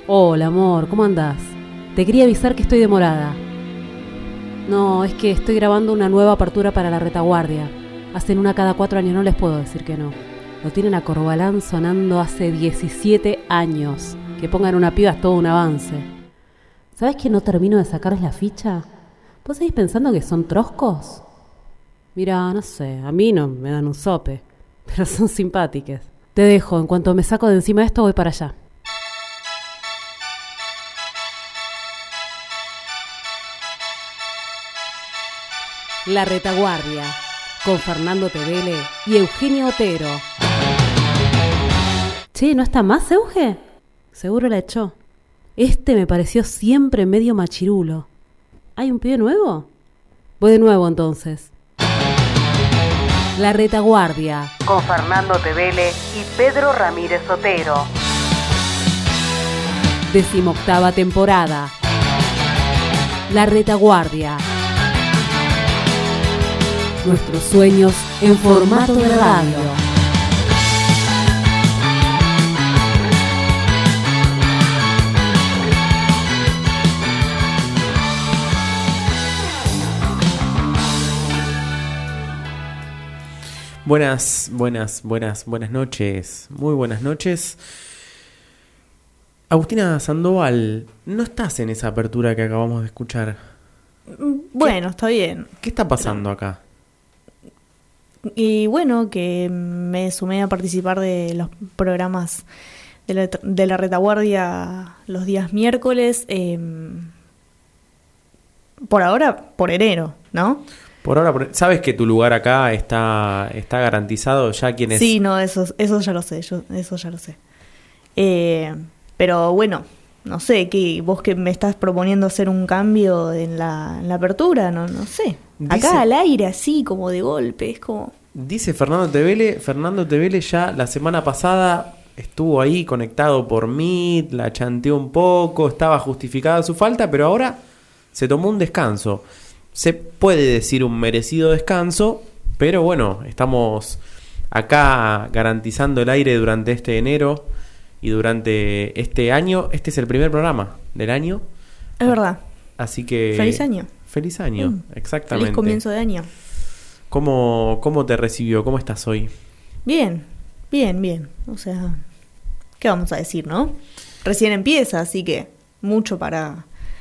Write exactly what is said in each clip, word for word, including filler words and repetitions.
Hola, amor, ¿cómo andás? Te quería avisar que estoy demorada. No, es que estoy grabando una nueva apertura para La Retaguardia. Hacen una cada cuatro años, no les puedo decir que no. Lo tienen a Corbalán sonando hace diecisiete años. Que pongan una piba es todo un avance. ¿Sabés que no termino de sacarles la ficha? ¿Vos seguís pensando que son troscos? Mira, no sé, a mí no me dan un sope, pero son simpáticas. Te dejo, en cuanto me saco de encima de esto voy para allá. La Retaguardia, con Fernando Tevele y Eugenio Otero. Che, ¿no está más, Euge? Seguro la echó. Este me pareció siempre medio machirulo. ¿Hay un pibe nuevo? Voy de nuevo entonces. La Retaguardia, con Fernando Tevele y Pedro Ramírez Otero. Decimoctava temporada. La Retaguardia. Nuestros sueños en formato de radio. Buenas, buenas, buenas, buenas noches. Muy buenas noches. Agustina Sandoval, no estás en esa apertura que acabamos de escuchar. Bueno, está bien. ¿Qué está pasando acá? Y bueno, que me sumé a participar de los programas de la, de la Retaguardia los días miércoles. Eh, por ahora, por enero, ¿no? Por ahora, por... ¿sabes que tu lugar acá está, está garantizado? Ya quienes... Sí, no, eso, eso ya lo sé, yo, eso ya lo sé. Eh, pero bueno, no sé, ¿qué, vos que me estás proponiendo hacer un cambio en la, en la apertura, no, no sé. Dice, acá al aire, así, como de golpe, es como... Dice Fernando Tevele, Fernando Tevele ya la semana pasada estuvo ahí conectado por Meet, la chanteó un poco, estaba justificada su falta, pero ahora se tomó un descanso. Se puede decir un merecido descanso, pero bueno, estamos acá garantizando el aire durante este enero y durante este año. Este es el primer programa del año. Es verdad. Así que... Feliz año. Feliz año, mm, exactamente. Feliz comienzo de año. ¿Cómo, ¿Cómo te recibió? ¿Cómo estás hoy? Bien, bien, bien. O sea, ¿qué vamos a decir, no? Recién empieza, así que mucho para,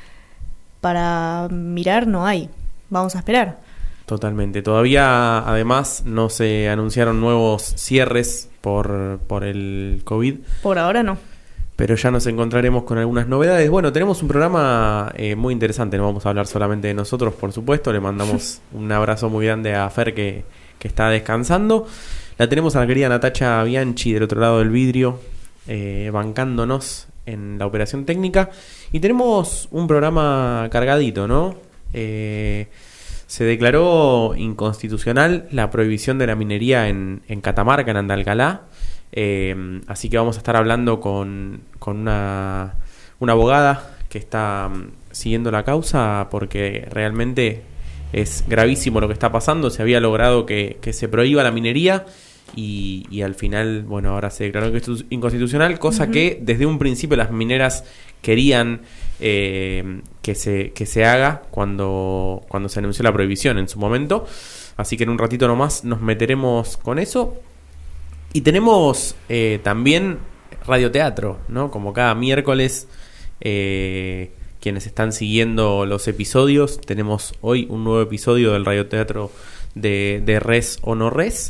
para mirar no hay. Vamos a esperar. Totalmente. Todavía, además, no se anunciaron nuevos cierres por, por el COVID. Por ahora no. Pero ya nos encontraremos con algunas novedades. Bueno, tenemos un programa eh, muy interesante. No vamos a hablar solamente de nosotros, por supuesto. Le mandamos un abrazo muy grande a Fer, que, que está descansando. La tenemos a la querida Natacha Bianchi del otro lado del vidrio, eh, bancándonos en la operación técnica. Y tenemos un programa cargadito, ¿no? Eh, se declaró inconstitucional la prohibición de la minería en, en Catamarca, en Andalgalá. Eh, así que vamos a estar hablando con, con una, una abogada que está um, siguiendo la causa, porque realmente es gravísimo lo que está pasando. Se había logrado que, que se prohíba la minería y, y al final, bueno, ahora se declaró que esto es inconstitucional, cosa uh-huh. que desde un principio las mineras querían eh, que se que se haga cuando, cuando se anunció la prohibición en su momento. Así que en un ratito nomás nos meteremos con eso. Y tenemos eh, también radioteatro, ¿no? Como cada miércoles, eh, quienes están siguiendo los episodios, tenemos hoy un nuevo episodio del radioteatro de, de Res o No Res.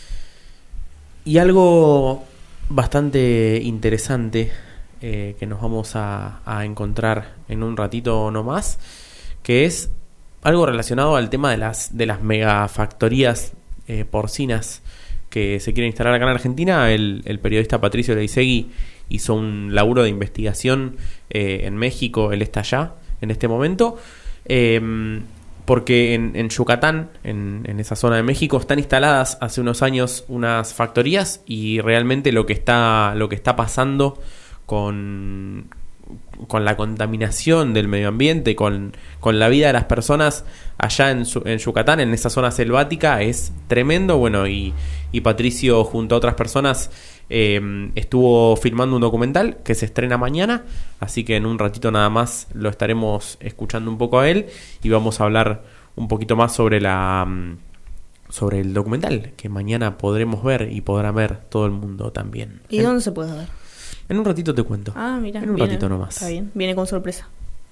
Y algo bastante interesante eh, que nos vamos a, a encontrar en un ratito nomás, que es algo relacionado al tema de las, de las megafactorías eh, porcinas que se quieren instalar acá en Argentina. El, el periodista Patricio Leisegui hizo un laburo de investigación eh, en México. Él está allá en este momento, eh, porque en, en Yucatán, en, en esa zona de México, están instaladas hace unos años unas factorías, y realmente lo que está, lo que está pasando con, con la contaminación del medio ambiente, con, con la vida de las personas allá en, en Yucatán, en esa zona selvática, es tremendo. Bueno, y, y Patricio, junto a otras personas, eh, estuvo filmando un documental que se estrena mañana, así que en un ratito nada más lo estaremos escuchando un poco a él y vamos a hablar un poquito más sobre la sobre el documental que mañana podremos ver y podrá ver todo el mundo también. ¿Y en, dónde se puede ver? En un ratito te cuento. Ah, mira. En un viene, ratito nomás. Está bien, viene con sorpresa.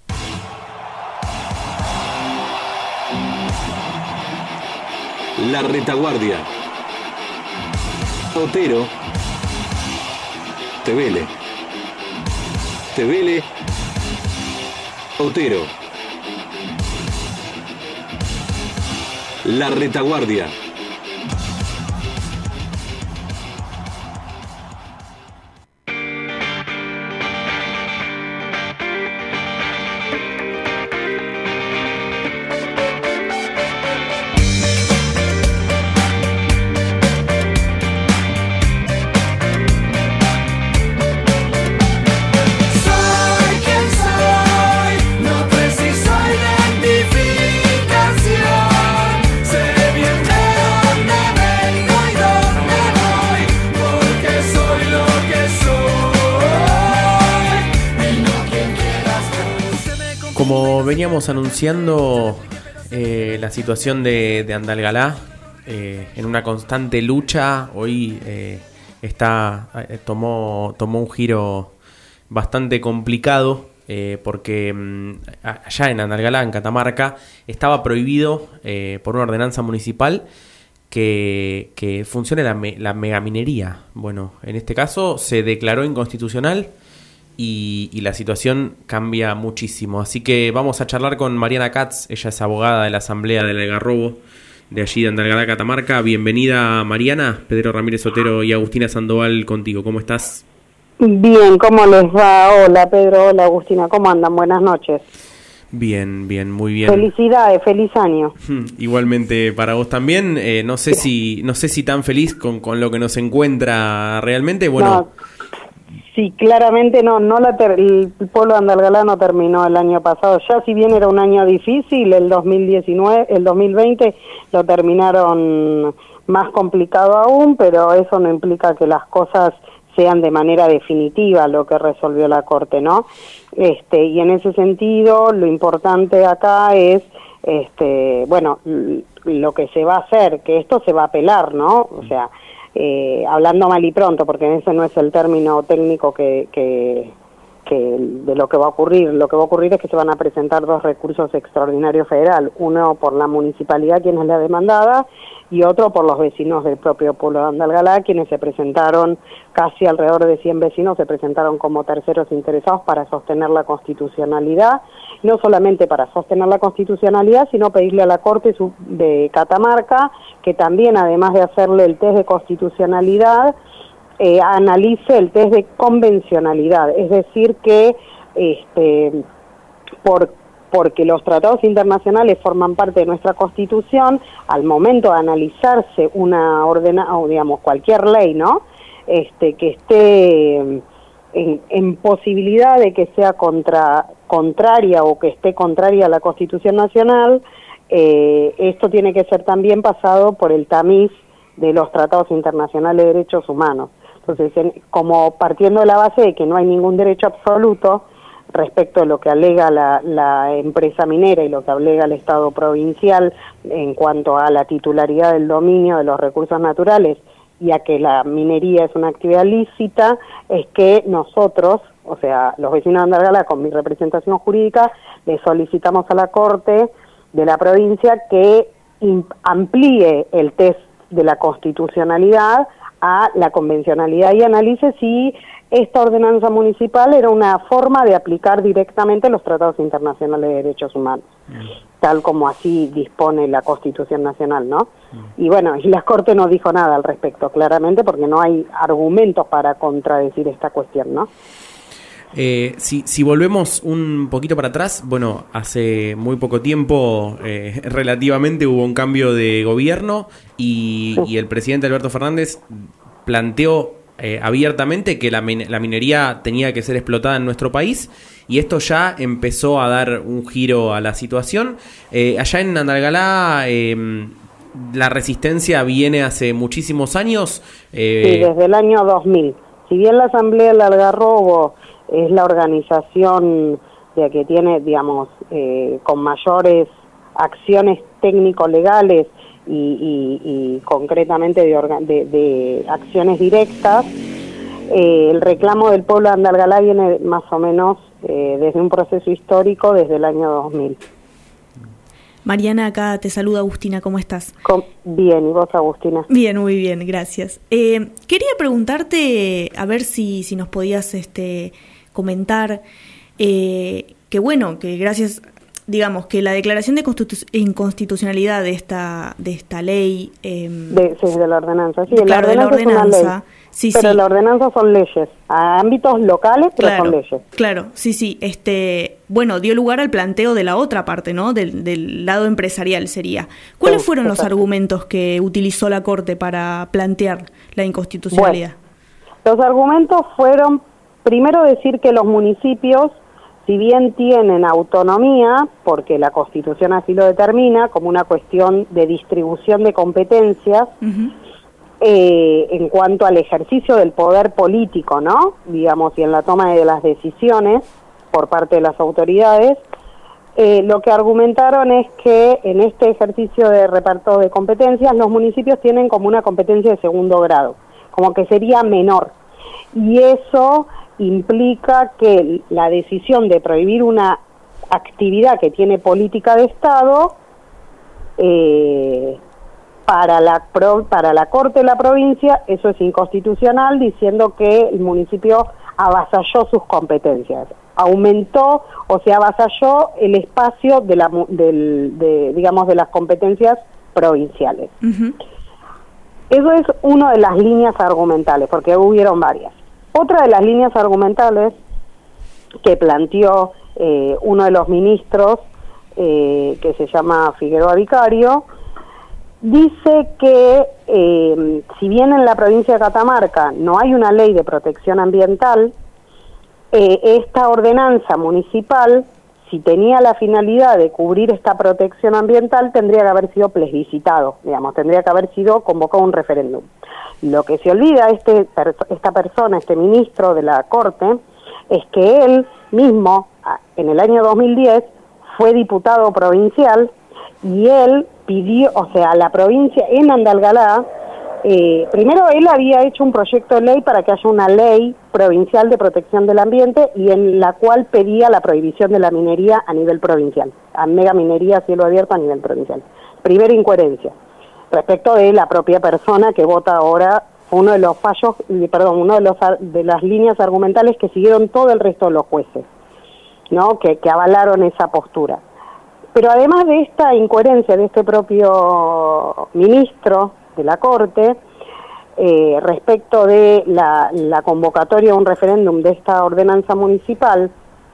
La Retaguardia. Otero. Tevele. Tevele. Otero. La Retaguardia. Como veníamos anunciando, eh, la situación de, de Andalgalá eh, en una constante lucha, hoy eh, está eh, tomó, tomó un giro bastante complicado eh, porque mm, allá en Andalgalá, en Catamarca, estaba prohibido eh, por una ordenanza municipal que, que funcione la, me, la megaminería. Bueno, en este caso se declaró inconstitucional. Y, y la situación cambia muchísimo. Así que vamos a charlar con Mariana Katz. Ella es abogada de la Asamblea del Algarrobo, de allí de Andalgalá, Catamarca. Bienvenida, Mariana. Pedro Ramírez Otero y Agustina Sandoval contigo. ¿Cómo estás? Bien, ¿cómo les va? Hola, Pedro. Hola, Agustina. ¿Cómo andan? Buenas noches. Bien, bien, muy bien. Felicidades, feliz año. Igualmente para vos también. Eh, no sé si no sé si tan feliz con, con lo que nos encuentra realmente. Bueno... No. Sí, claramente no, no la ter- el pueblo de Andalgalá no terminó el año pasado. Ya si bien era un año difícil, el dos mil diecinueve, el dos mil veinte lo terminaron más complicado aún, pero eso no implica que las cosas sean de manera definitiva lo que resolvió la Corte, ¿no? Este, y en ese sentido, lo importante acá es, este, bueno, lo que se va a hacer, que esto se va a apelar, ¿no? O sea, Eh, hablando mal y pronto, porque ese no es el término técnico que, que, que de lo que va a ocurrir. Lo que va a ocurrir es que se van a presentar dos recursos extraordinarios federal, uno por la municipalidad, quien es la demandada, y otro por los vecinos del propio pueblo de Andalgalá, quienes se presentaron, casi alrededor de cien vecinos, se presentaron como terceros interesados para sostener la constitucionalidad, no solamente para sostener la constitucionalidad, sino pedirle a la Corte de Catamarca que también, además de hacerle el test de constitucionalidad, eh, analice el test de convencionalidad, es decir, que este, por porque los tratados internacionales forman parte de nuestra Constitución, al momento de analizarse una ordena, o digamos cualquier ley, ¿no? Este, que esté en, en posibilidad de que sea contra, contraria o que esté contraria a la Constitución Nacional, eh, esto tiene que ser también pasado por el tamiz de los tratados internacionales de derechos humanos. Entonces, en, como partiendo de la base de que no hay ningún derecho absoluto respecto a lo que alega la, la empresa minera y lo que alega el Estado provincial en cuanto a la titularidad del dominio de los recursos naturales y a que la minería es una actividad lícita, es que nosotros, o sea, los vecinos de Andalgalá, con mi representación jurídica, le solicitamos a la Corte de la provincia que amplíe el test de la constitucionalidad a la convencionalidad y analice si esta ordenanza municipal era una forma de aplicar directamente los tratados internacionales de derechos humanos, mm. tal como así dispone la Constitución Nacional, ¿no? Mm. Y bueno, y la Corte no dijo nada al respecto, claramente, porque no hay argumentos para contradecir esta cuestión, ¿no? Eh, si, si volvemos un poquito para atrás, bueno, hace muy poco tiempo eh, relativamente hubo un cambio de gobierno y, sí. y el presidente Alberto Fernández planteó Eh, abiertamente que la, min- la minería tenía que ser explotada en nuestro país y esto ya empezó a dar un giro a la situación. Eh, allá en Andalgalá, eh, la resistencia viene hace muchísimos años. Eh... Sí, desde el año dos mil. Si bien la Asamblea del Algarrobo es la organización de que tiene, digamos, eh, con mayores acciones técnico-legales y, y, y concretamente de, orga, de, de acciones directas, eh, el reclamo del pueblo de Andalgalá viene más o menos eh, desde un proceso histórico desde el año dos mil. Mariana, acá te saluda Agustina, ¿cómo estás? Con, bien, ¿y vos, Agustina? Bien, muy bien, gracias. Eh, quería preguntarte, a ver si, si nos podías este, comentar, eh, que bueno, que gracias, digamos, que la declaración de constitu- inconstitucionalidad de esta de esta ley... Eh, de, sí, de la ordenanza, sí, claro, la ordenanza, de la ordenanza, es una ley, sí, pero sí. la ordenanza son leyes, a ámbitos locales, pero claro, son leyes. Claro, sí, sí, este, bueno, dio lugar al planteo de la otra parte, ¿no? Del, del lado empresarial sería. ¿Cuáles Sí, fueron los exacto. argumentos que utilizó la Corte para plantear la inconstitucionalidad? Bueno, los argumentos fueron, primero decir que los municipios, si bien tienen autonomía, porque la Constitución así lo determina, como una cuestión de distribución de competencias, Uh-huh. eh, en cuanto al ejercicio del poder político, ¿no? Digamos, y en la toma de las decisiones por parte de las autoridades, eh, lo que argumentaron es que en este ejercicio de reparto de competencias, los municipios tienen como una competencia de segundo grado, como que sería menor. Y eso implica que la decisión de prohibir una actividad que tiene política de Estado, eh, para la pro, para la Corte de la provincia, eso es inconstitucional, diciendo que el municipio avasalló sus competencias, aumentó o se avasalló el espacio de la del, de, digamos de las competencias provinciales. Uh-huh. Eso es una de las líneas argumentales, porque hubieron varias. Otra de las líneas argumentales que planteó eh, uno de los ministros, eh, que se llama Figueroa Vicario, dice que eh, si bien en la provincia de Catamarca no hay una ley de protección ambiental, eh, esta ordenanza municipal, si tenía la finalidad de cubrir esta protección ambiental, tendría que haber sido plebiscitado, digamos, tendría que haber sido convocado un referéndum. Lo que se olvida este esta persona, este ministro de la Corte, es que él mismo, en el año dos mil diez, fue diputado provincial y él pidió, o sea, la provincia en Andalgalá, eh, primero él había hecho un proyecto de ley para que haya una ley provincial de protección del ambiente y en la cual pedía la prohibición de la minería a nivel provincial, a mega minería a cielo abierto a nivel provincial. Primera incoherencia. Respecto de la propia persona que vota ahora, uno de los fallos, perdón, uno de los de las líneas argumentales que siguieron todo el resto de los jueces, ¿no? Que, que avalaron esa postura. Pero además de esta incoherencia de este propio ministro de la Corte, eh, respecto de la, la convocatoria a un referéndum de esta ordenanza municipal,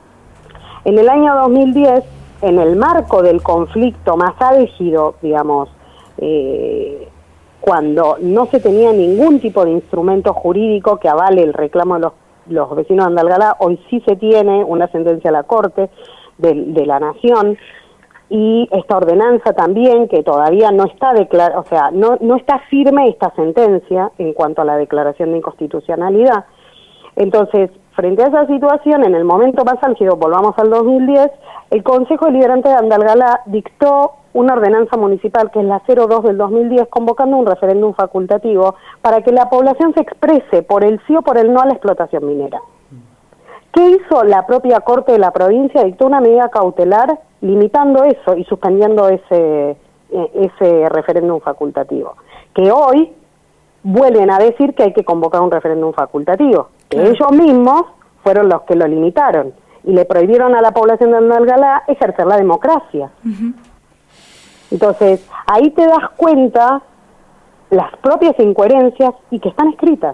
en el año dos mil diez, en el marco del conflicto más álgido, digamos, eh, cuando no se tenía ningún tipo de instrumento jurídico que avale el reclamo de los, los vecinos de Andalgalá, hoy sí se tiene una sentencia de la Corte de, de la Nación, y esta ordenanza también, que todavía no está declarada, o sea, no, no está firme esta sentencia en cuanto a la declaración de inconstitucionalidad. Entonces, frente a esa situación, en el momento más álgido, volvamos al dos mil diez, el Consejo Deliberante de Andalgalá dictó una ordenanza municipal, que es la cero dos del dos mil diez, convocando un referéndum facultativo para que la población se exprese por el sí o por el no a la explotación minera. ¿Qué hizo la propia Corte de la provincia? Dictó una medida cautelar limitando eso y suspendiendo ese, ese referéndum facultativo. Que hoy vuelven a decir que hay que convocar un referéndum facultativo. Que Claro. ellos mismos fueron los que lo limitaron y le prohibieron a la población de Andalgalá ejercer la democracia. Uh-huh. Entonces, ahí te das cuenta las propias incoherencias y que están escritas.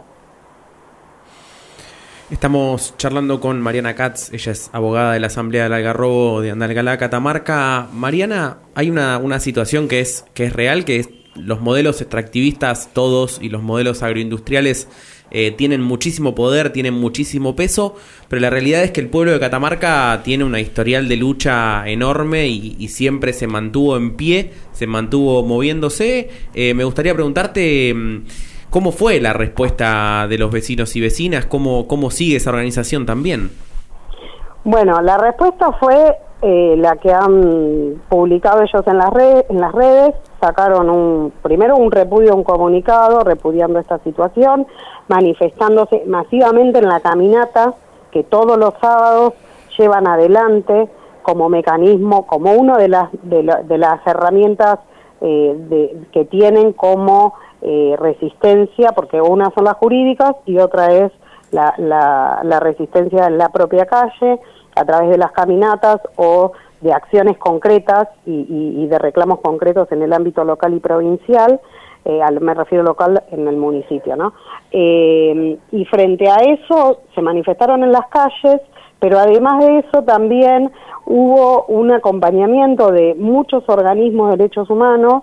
Estamos charlando con Mariana Katz, ella es abogada de la Asamblea del Algarrobo de Andalgalá, Catamarca. Mariana, hay una, una situación que es, que es real, que es los modelos extractivistas todos y los modelos agroindustriales eh, tienen muchísimo poder, tienen muchísimo peso, pero la realidad es que el pueblo de Catamarca tiene una historial de lucha enorme y, y siempre se mantuvo en pie, se mantuvo moviéndose. Eh, me gustaría preguntarte cómo fue la respuesta de los vecinos y vecinas, cómo, cómo sigue esa organización también. Bueno, la respuesta fue eh, la que han publicado ellos en las redes, en las redes, sacaron un primero un repudio, un comunicado repudiando esta situación, manifestándose masivamente en la caminata que todos los sábados llevan adelante como mecanismo, como una de las de, la, de las herramientas eh, de, que tienen como eh, resistencia, porque una son las jurídicas y otra es la, la, la resistencia en la propia calle, a través de las caminatas o de acciones concretas y, y, y de reclamos concretos en el ámbito local y provincial, eh, al, me refiero local en el municipio, ¿no? Eh, y frente a eso se manifestaron en las calles, pero además de eso también hubo un acompañamiento de muchos organismos de derechos humanos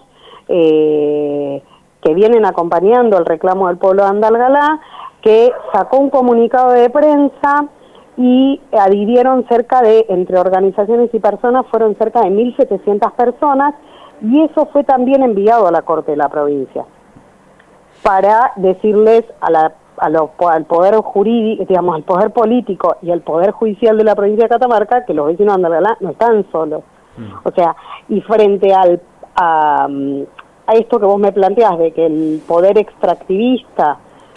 eh, que vienen acompañando el reclamo del pueblo de Andalgalá, que sacó un comunicado de prensa y adhirieron cerca de, entre organizaciones y personas, fueron cerca de mil setecientas personas, y eso fue también enviado a la Corte de la provincia para decirles a la, a lo, al poder jurídico, digamos, al poder político y al poder judicial de la provincia de Catamarca que los vecinos de Andalgalá no están solos. Mm. O sea, y frente al a, a esto que vos me planteás de que el poder extractivista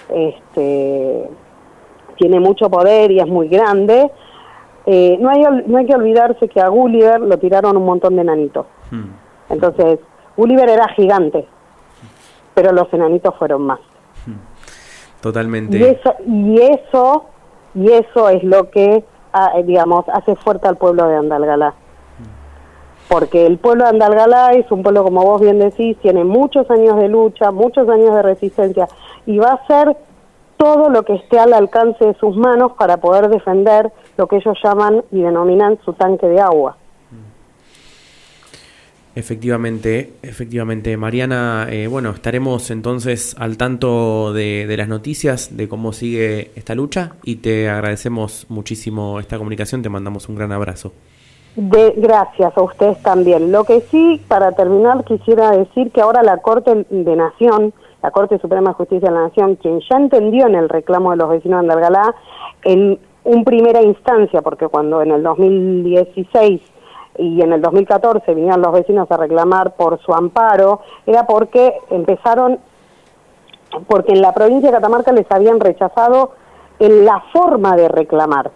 este tiene mucho poder y es muy grande, eh, no hay no hay que olvidarse que a Gulliver lo tiraron un montón de enanitos. Hmm. Entonces, Gulliver era gigante, pero los enanitos fueron más. Hmm. Totalmente. Y eso, y eso, y eso es lo que, ah, digamos, hace fuerte al pueblo de Andalgalá. Porque el pueblo de Andalgalá es un pueblo, como vos bien decís, tiene muchos años de lucha, muchos años de resistencia, y va a ser todo lo que esté al alcance de sus manos para poder defender lo que ellos llaman y denominan su tanque de agua. Efectivamente, efectivamente. Mariana, eh, bueno, estaremos entonces al tanto de, de las noticias, de cómo sigue esta lucha, y te agradecemos muchísimo esta comunicación, te mandamos un gran abrazo. De, gracias a ustedes también. Lo que sí, para terminar, quisiera decir que ahora la Corte de Nación, la Corte Suprema de Justicia de la Nación, quien ya entendió en el reclamo de los vecinos de Andalgalá, en un primera instancia, porque cuando en el dos mil dieciséis y en el dos mil catorce vinieron los vecinos a reclamar por su amparo, era porque empezaron, porque en la provincia de Catamarca les habían rechazado en la forma de reclamar.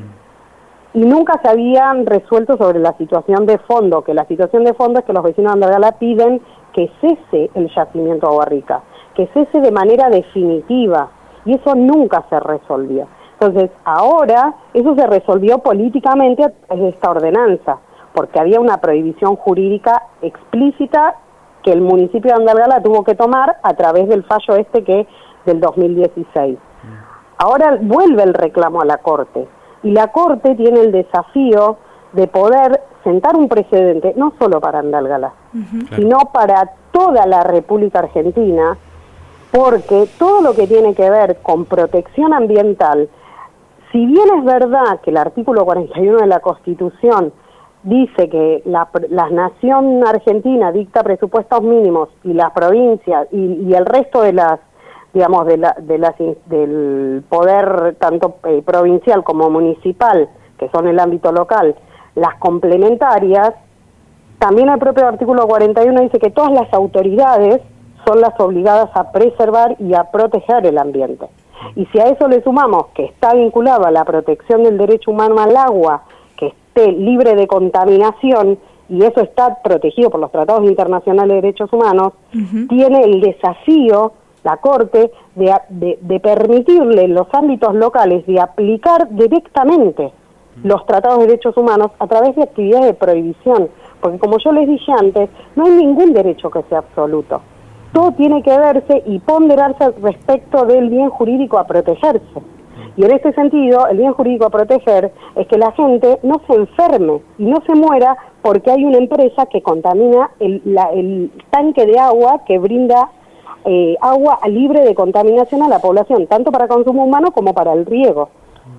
Y nunca se habían resuelto sobre la situación de fondo, que la situación de fondo es que los vecinos de Andalgalá piden que cese el yacimiento Agua Rica, que cese de manera definitiva, y eso nunca se resolvió. Entonces, ahora eso se resolvió políticamente a través de esta ordenanza, porque había una prohibición jurídica explícita que el municipio de Andalgalá tuvo que tomar a través del fallo este que del dos mil dieciséis. Ahora vuelve el reclamo a la Corte, y la Corte tiene el desafío de poder sentar un precedente, no solo para Andalgalá, uh-huh. sino para toda la República Argentina, porque todo lo que tiene que ver con protección ambiental, si bien es verdad que el artículo cuarenta y uno de la Constitución dice que la, la nación argentina dicta presupuestos mínimos y las provincias y, y el resto de las, digamos, de la, de las, del poder tanto eh, provincial como municipal, que son el ámbito local, las complementarias, también el propio artículo cuarenta y uno dice que todas las autoridades son las obligadas a preservar y a proteger el ambiente. Y si a eso le sumamos que está vinculado a la protección del derecho humano al agua, que esté libre de contaminación, y eso está protegido por los tratados internacionales de derechos humanos, uh-huh. tiene el desafío, la Corte, de, de, de permitirle en los ámbitos locales de aplicar directamente los tratados de derechos humanos a través de actividades de prohibición, porque como yo les dije antes, no hay ningún derecho que sea absoluto. Todo tiene que verse y ponderarse respecto del bien jurídico a protegerse. Y en este sentido, el bien jurídico a proteger es que la gente no se enferme y no se muera porque hay una empresa que contamina el, la, el tanque de agua que brinda eh, agua libre de contaminación a la población, tanto para consumo humano como para el riego.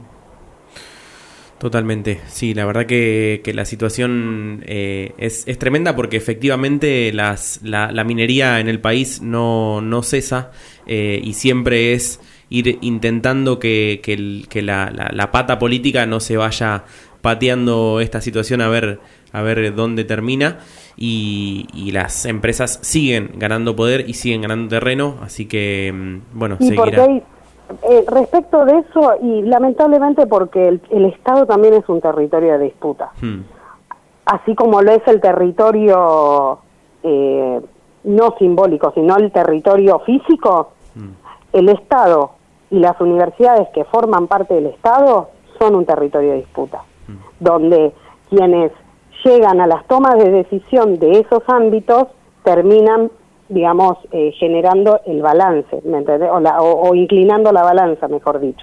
Totalmente, sí, la verdad que, que la situación eh, es, es tremenda porque efectivamente las, la, la minería en el país no, no cesa eh, y siempre es ir intentando que, que, el, que la, la, la pata política no se vaya pateando esta situación a ver, a ver dónde termina y, y las empresas siguen ganando poder y siguen ganando terreno, así que bueno, y seguirá. Hay, eh, respecto de eso, y lamentablemente porque el, el Estado también es un territorio de disputa, hmm. así como lo es el territorio eh, no simbólico, sino el territorio físico, hmm. el Estado y las universidades que forman parte del Estado son un territorio de disputa, hmm. donde quienes llegan a las tomas de decisión de esos ámbitos terminan, digamos, eh, generando el balance, ¿me entendés? O, la, o, o inclinando la balanza, mejor dicho.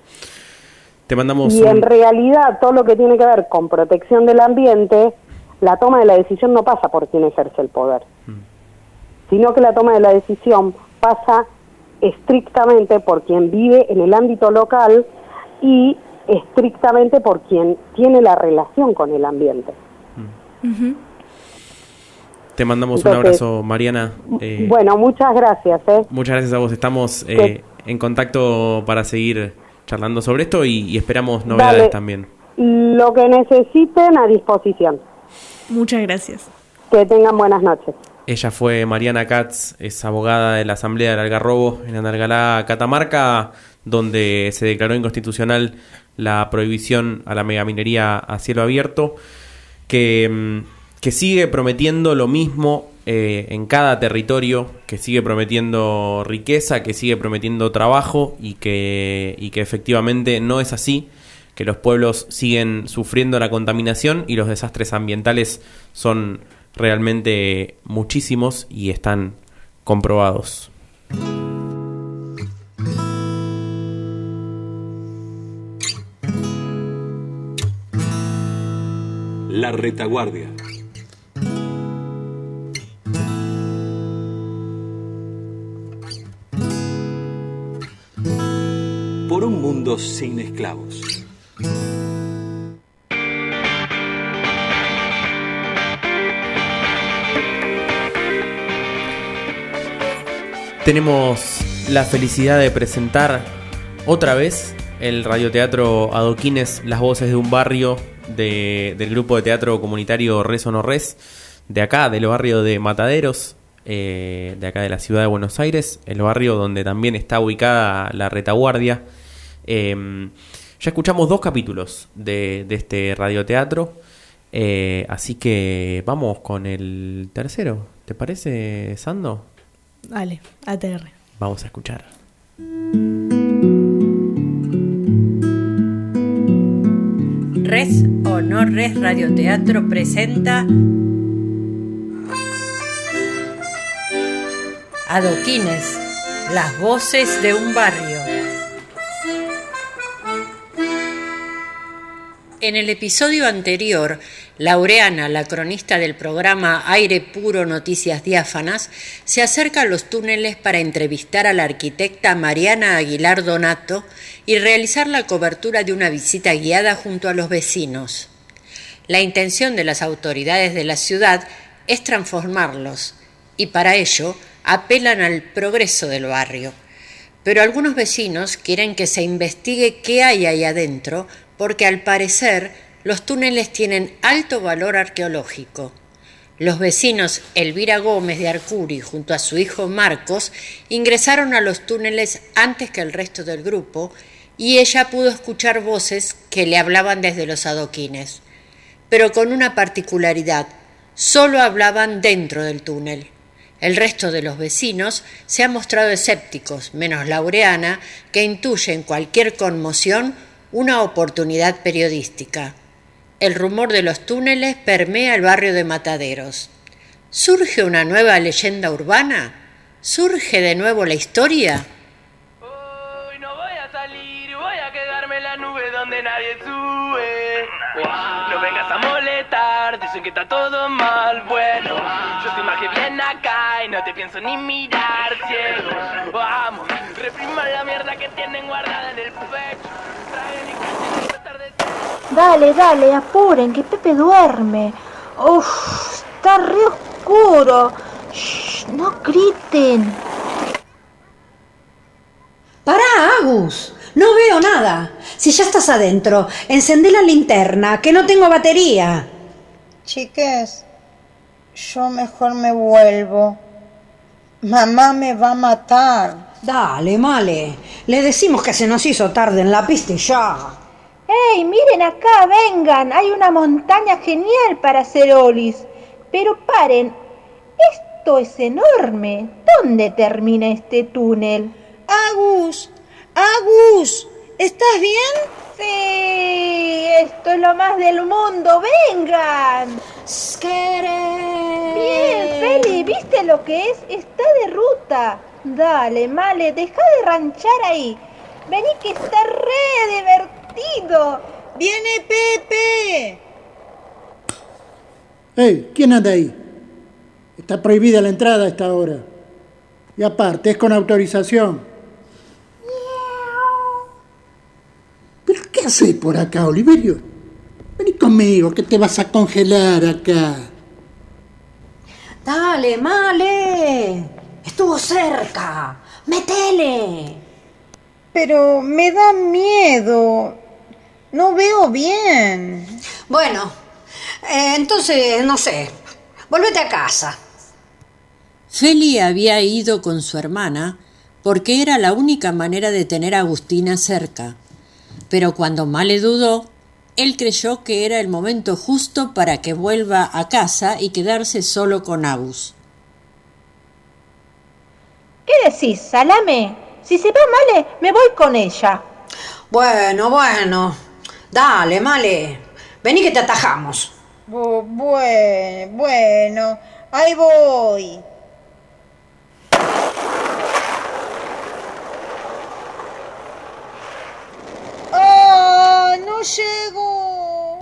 Te mandamos y un... en realidad todo lo que tiene que ver con protección del ambiente, la toma de la decisión no pasa por quien ejerce el poder, hmm. sino que la toma de la decisión pasa estrictamente por quien vive en el ámbito local y estrictamente por quien tiene la relación con el ambiente. Uh-huh. Te mandamos Entonces, un abrazo, Mariana. Eh, bueno, muchas gracias. Eh. Muchas gracias a vos. Estamos eh, en contacto para seguir charlando sobre esto y, y esperamos novedades Dale. también. Lo que necesiten, a disposición. Muchas gracias. Que tengan buenas noches. Ella fue Mariana Katz, es abogada de la Asamblea del Algarrobo en Andalgalá, Catamarca, donde se declaró inconstitucional la prohibición a la megaminería a cielo abierto, que, que sigue prometiendo lo mismo eh, en cada territorio, que sigue prometiendo riqueza, que sigue prometiendo trabajo y que, y que efectivamente no es así, que los pueblos siguen sufriendo la contaminación y los desastres ambientales son realmente muchísimos y están comprobados. La Retaguardia. Por un mundo sin esclavos. Tenemos la felicidad de presentar otra vez el radioteatro Adoquines, las voces de un barrio de, del grupo de teatro comunitario Res o No Res, de acá, del barrio de Mataderos, eh, de acá de la ciudad de Buenos Aires, el barrio donde también está ubicada la Retaguardia. Eh, ya escuchamos dos capítulos de, de este radioteatro, eh, así que vamos con el tercero. ¿Te parece, Sando? Dale, A T R. Vamos a escuchar. Res o No Res Radioteatro presenta Adoquines, las voces de un barrio. En el episodio anterior, Laureana, la cronista del programa Aire Puro Noticias Diáfanas, se acerca a los túneles para entrevistar a la arquitecta Mariana Aguilar Donato y realizar la cobertura de una visita guiada junto a los vecinos. La intención de las autoridades de la ciudad es transformarlos y para ello apelan al progreso del barrio. Pero algunos vecinos quieren que se investigue qué hay ahí adentro porque al parecer los túneles tienen alto valor arqueológico. Los vecinos Elvira Gómez de Arcuri junto a su hijo Marcos ingresaron a los túneles antes que el resto del grupo y ella pudo escuchar voces que le hablaban desde los adoquines. Pero con una particularidad, solo hablaban dentro del túnel. El resto de los vecinos se han mostrado escépticos, menos Laureana, que intuye en cualquier conmoción una oportunidad periodística. El rumor de los túneles permea el barrio de Mataderos. ¿Surge una nueva leyenda urbana? ¿Surge de nuevo la historia? Uy, no voy a salir, voy a a quedarme en la nube donde nadie sube. No vengas a molestar, dicen que está todo mal. Bueno, yo soy más que bien acá y no te pienso ni mirar, ciego. Vamos, repriman la mierda que tienen guardada en el pecho. Traen y callen a tratar de... Dale, dale, apuren, que Pepe duerme. Uf, está re oscuro. Shh, no griten. Pará, Agus, no veo nada. Si ya estás adentro, encendé la linterna, que no tengo batería. Chiques, yo mejor me vuelvo. Mamá me va a matar. Dale, Male, le decimos que se nos hizo tarde en la pista y ya. ¡Ey, miren acá, vengan! Hay una montaña genial para hacer olis. Pero paren, esto es enorme. ¿Dónde termina este túnel? Agus, Agus, ¿estás bien? Sí, esto es lo más del mundo. ¡Vengan! Bien, Feli, ¿viste lo que es? Está de ruta. Dale, Male, deja de ranchar ahí. Vení que está re divertido. ¡Viene Pepe! ¡Ey! ¿Quién anda ahí? Está prohibida la entrada a esta hora. Y aparte, es con autorización. ¿Pero qué haces por acá, Oliverio? Vení conmigo, que te vas a congelar acá. Dale, Male. Estuvo cerca. ¡Métele! Pero me da miedo. No veo bien. Bueno, eh, entonces, no sé. Volvete a casa. Feli había ido con su hermana porque era la única manera de tener a Agustina cerca. Pero cuando Male dudó, él creyó que era el momento justo para que vuelva a casa y quedarse solo con Agus. ¿Qué decís, Salame? Si se va Male, me voy con ella. Bueno, bueno. Dale, Male. Vení que te atajamos. Oh, bueno, bueno. Ahí voy. ¡Ah! ¡No llego!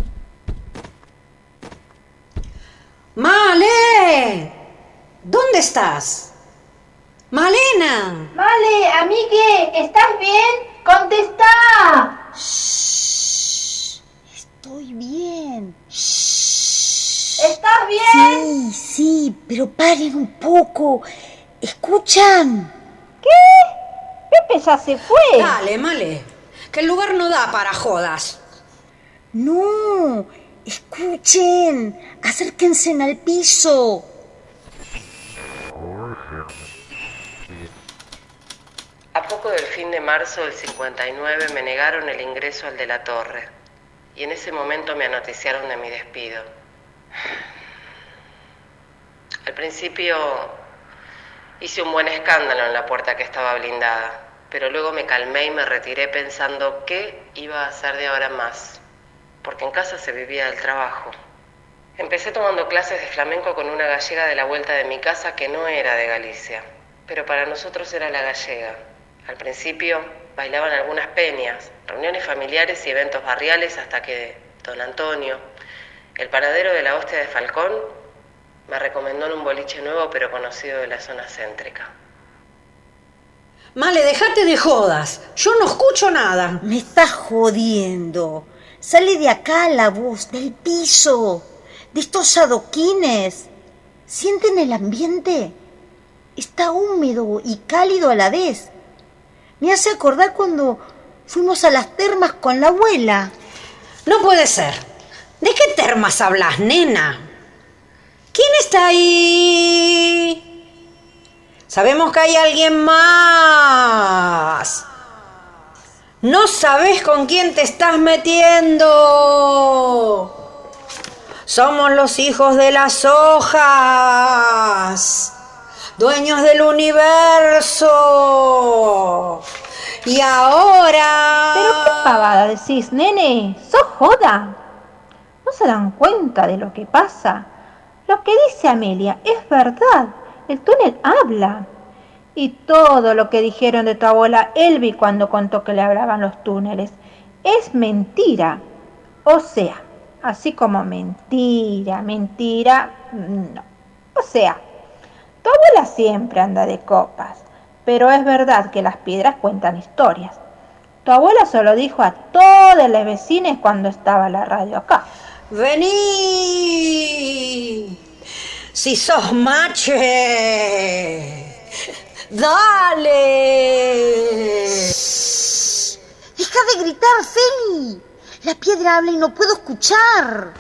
¡Male! ¿Dónde estás? ¡Malena! Male, amigue, ¿estás bien? ¡Contestá! Shh, estoy bien. Shh. ¿Estás bien? Sí, sí, pero paren un poco. ¿Escuchan? ¿Qué? Pepe ya se fue. Dale, Male, que el lugar no da para jodas. No, escuchen. Acérquense al piso. A poco del fin de marzo del cincuenta y nueve me negaron el ingreso al de la Torre y en ese momento me anoticiaron de mi despido. Al principio hice un buen escándalo en la puerta que estaba blindada, pero luego me calmé y me retiré pensando qué iba a hacer de ahora en más, porque en casa se vivía del trabajo. Empecé tomando clases de flamenco con una gallega de la vuelta de mi casa que no era de Galicia, pero para nosotros era la gallega. Al principio bailaban algunas peñas, reuniones familiares y eventos barriales hasta que don Antonio, el panadero de la hostia de Falcón, me recomendó en un boliche nuevo pero conocido de la zona céntrica. Male, dejate de jodas. Yo no escucho nada. Me estás jodiendo. Sale de acá la voz, del piso, de estos adoquines. ¿Sienten el ambiente? Está húmedo y cálido a la vez. Me hace acordar cuando fuimos a las termas con la abuela. No puede ser. ¿De qué termas hablas, nena? ¿Quién está ahí? Sabemos que hay alguien más. No sabes con quién te estás metiendo. Somos los hijos de las hojas, dueños del universo. Y ahora... ¿Pero qué pavada decís, nene? ¿Sos joda? ¿No se dan cuenta de lo que pasa? Lo que dice Amelia es verdad. El túnel habla. Y todo lo que dijeron de tu abuela Elvi cuando contó que le hablaban los túneles es mentira. O sea, así como mentira, mentira, no. O sea, tu abuela siempre anda de copas, pero es verdad que las piedras cuentan historias. Tu abuela se lo dijo a todas las vecinas cuando estaba la radio acá. ¡Vení! ¡Si sos mache! ¡Dale! ¡Deja de gritar, Feli! La piedra habla y no puedo escuchar.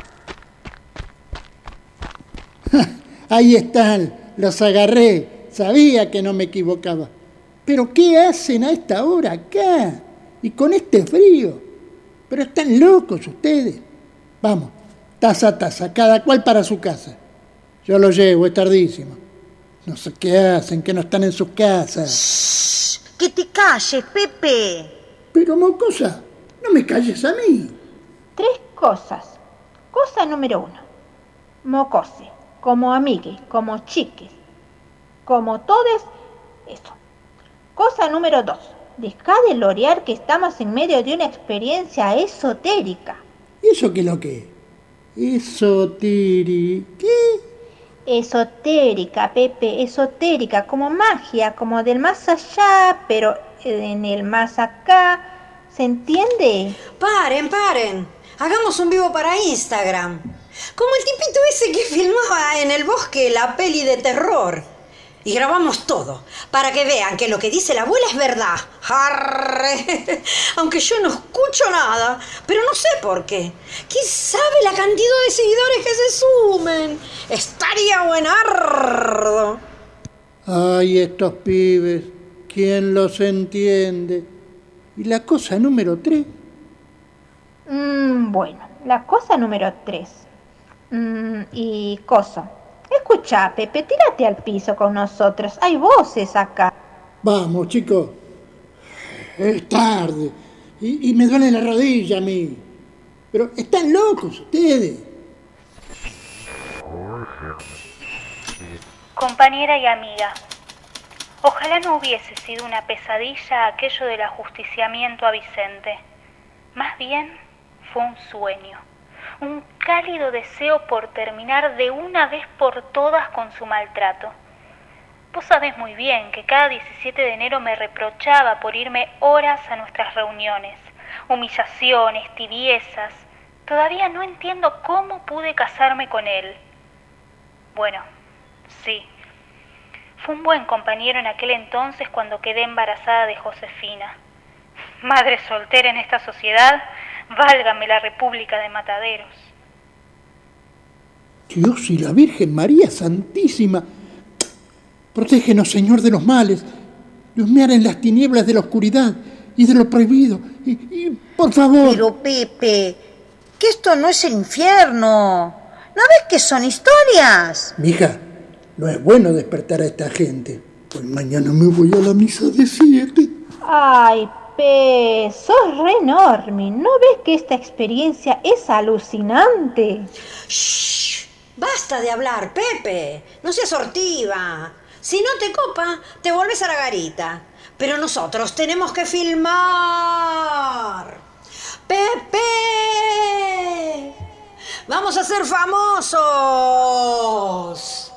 Ahí están, los agarré. Sabía que no me equivocaba. ¿Pero qué hacen a esta hora acá? Y con este frío. Pero están locos ustedes. Vamos, taza a taza, cada cual para su casa. Yo lo llevo, es tardísimo. No sé qué hacen, que no están en sus casas. Shh, que te calles, Pepe. Pero, mocosa, no me calles a mí. Tres cosas. Cosa número uno. Mocose, como amigues, como chiques, como todes, eso. Cosa número dos. Deja de lorear que estamos en medio de una experiencia esotérica. ¿Y eso qué es lo que es? Esotérica. ¿Qué? Esotérica, Pepe, esotérica, como magia, como del más allá, pero en el más acá. ¿Se entiende? Paren, paren. Hagamos un vivo para Instagram. Como el tipito ese que filmaba en el bosque la peli de terror. Y grabamos todo, para que vean que lo que dice la abuela es verdad. ¡Arre! Aunque yo no escucho nada, pero no sé por qué. ¿Quién sabe la cantidad de seguidores que se sumen? Estaría buenardo. Ay, estos pibes, ¿quién los entiende? ¿Y la cosa número tres? Mm, bueno, la cosa número tres. Mm, y cosa. Escucha, Pepe, tírate al piso con nosotros. Hay voces acá. Vamos, chicos. Es tarde. Y, y me duele la rodilla a mí. Pero están locos ustedes. Compañera y amiga, ojalá no hubiese sido una pesadilla aquello del ajusticiamiento a Vicente. Más bien fue un sueño. Un cálido deseo por terminar de una vez por todas con su maltrato. Vos sabés muy bien que cada diecisiete de enero me reprochaba por irme horas a nuestras reuniones. Humillaciones, tibiezas. Todavía no entiendo cómo pude casarme con él. Bueno, sí. Fue un buen compañero en aquel entonces cuando quedé embarazada de Josefina. Madre soltera en esta sociedad, válgame la República de Mataderos. Dios y la Virgen María Santísima, protégenos, Señor, de los males, de husmear en las tinieblas de la oscuridad y de lo prohibido. Y, y por favor... Pero, Pepe, que esto no es el infierno. ¿No ves que son historias? Mija, no es bueno despertar a esta gente, pues mañana me voy a la misa de siete. Ay, Pe, sos re enorme. ¿No ves que esta experiencia es alucinante? Shh, basta de hablar, Pepe. No seas hortiva. Si no te copa, te volves a la garita. Pero nosotros tenemos que filmar. ¡Pepe! ¡Vamos a ser famosos!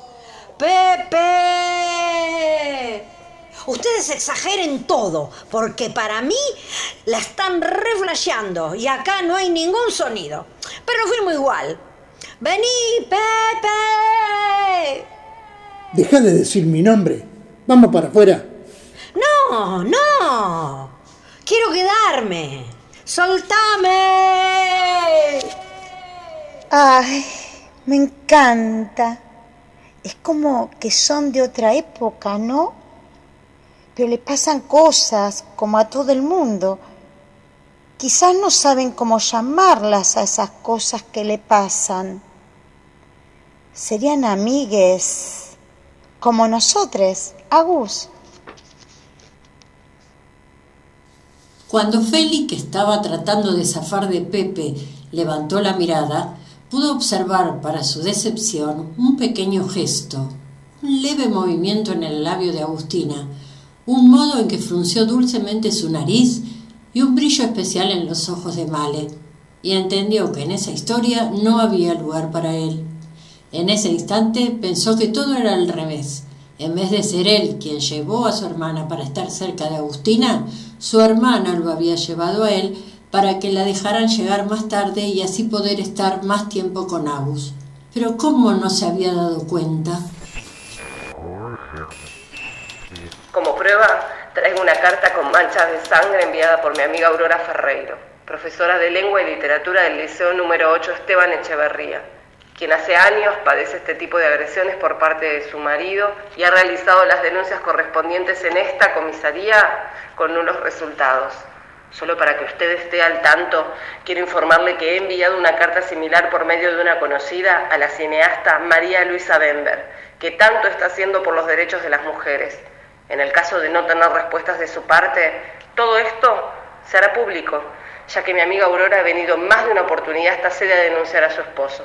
¡Pepe! Ustedes exageren todo, porque para mí la están reflasheando y acá no hay ningún sonido. Pero filmo igual. ¡Vení, Pepe! Deja de decir mi nombre. Vamos para afuera. No, no. Quiero quedarme. ¡Soltame! Ay, me encanta. Es como que son de otra época, ¿no? Pero le pasan cosas como a todo el mundo. Quizás no saben cómo llamarlas a esas cosas que le pasan. Serían amigues como nosotros, Agus. Cuando Feli, que estaba tratando de zafar de Pepe, levantó la mirada, pudo observar, para su decepción, un pequeño gesto, un leve movimiento en el labio de Agustina, un modo en que frunció dulcemente su nariz y un brillo especial en los ojos de Mallet, y entendió que en esa historia no había lugar para él. En ese instante pensó que todo era al revés. En vez de ser él quien llevó a su hermana para estar cerca de Agustina, su hermana lo había llevado a él para que la dejaran llegar más tarde y así poder estar más tiempo con Agus. Pero ¿cómo no se había dado cuenta? Como prueba, traigo una carta con manchas de sangre enviada por mi amiga Aurora Ferreiro, profesora de Lengua y Literatura del Liceo número ocho Esteban Echeverría, quien hace años padece este tipo de agresiones por parte de su marido y ha realizado las denuncias correspondientes en esta comisaría con nulos resultados. Solo para que usted esté al tanto, quiero informarle que he enviado una carta similar por medio de una conocida a la cineasta María Luisa Bember, que tanto está haciendo por los derechos de las mujeres. En el caso de no tener respuestas de su parte, todo esto se hará público, ya que mi amiga Aurora ha venido en más de una oportunidad a esta sede a denunciar a su esposo.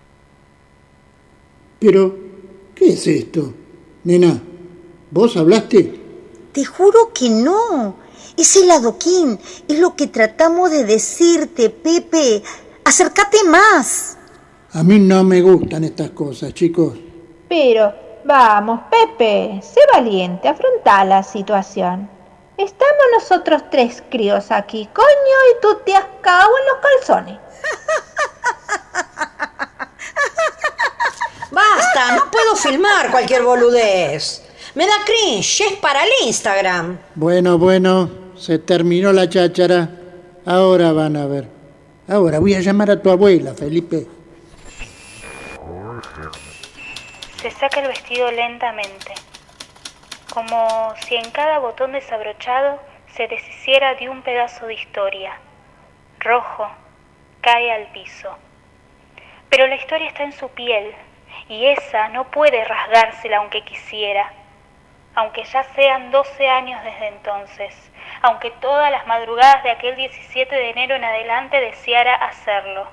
Pero, ¿qué es esto? Nena, ¿vos hablaste? Te juro que no. Es el adoquín, es lo que tratamos de decirte, Pepe. Acércate más. A mí no me gustan estas cosas, chicos. Pero, vamos, Pepe, sé valiente, afronta la situación. Estamos nosotros tres críos aquí, coño, y tú te has cagado en los calzones. Basta, no puedo filmar cualquier boludez. Me da cringe, es para el Instagram. Bueno, bueno, se terminó la cháchara. Ahora van a ver. Ahora voy a llamar a tu abuela, Felipe. Se saca el vestido lentamente, como si en cada botón desabrochado se deshiciera de un pedazo de historia. Rojo, cae al piso. Pero la historia está en su piel, y esa no puede rasgársela aunque quisiera. Aunque ya sean doce años desde entonces, aunque todas las madrugadas de aquel diecisiete de enero en adelante deseara hacerlo.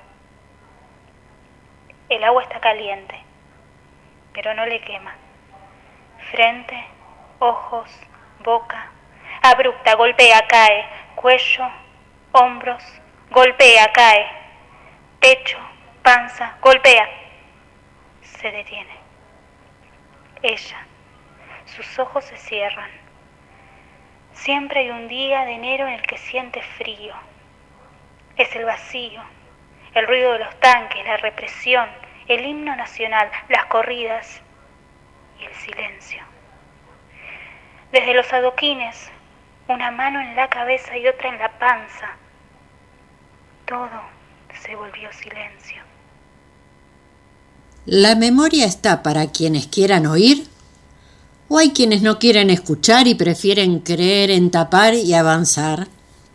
El agua está caliente, pero no le quema. Frente, ojos, boca, abrupta, golpea, cae, cuello, hombros, golpea, cae, pecho, panza, golpea. Se detiene. Ella. Sus ojos se cierran. Siempre hay un día de enero en el que siente frío. Es el vacío, el ruido de los tanques, la represión, el himno nacional, las corridas y el silencio. Desde los adoquines, una mano en la cabeza y otra en la panza, todo se volvió silencio. ¿La memoria está para quienes quieran oír? ¿O hay quienes no quieren escuchar y prefieren creer en tapar y avanzar?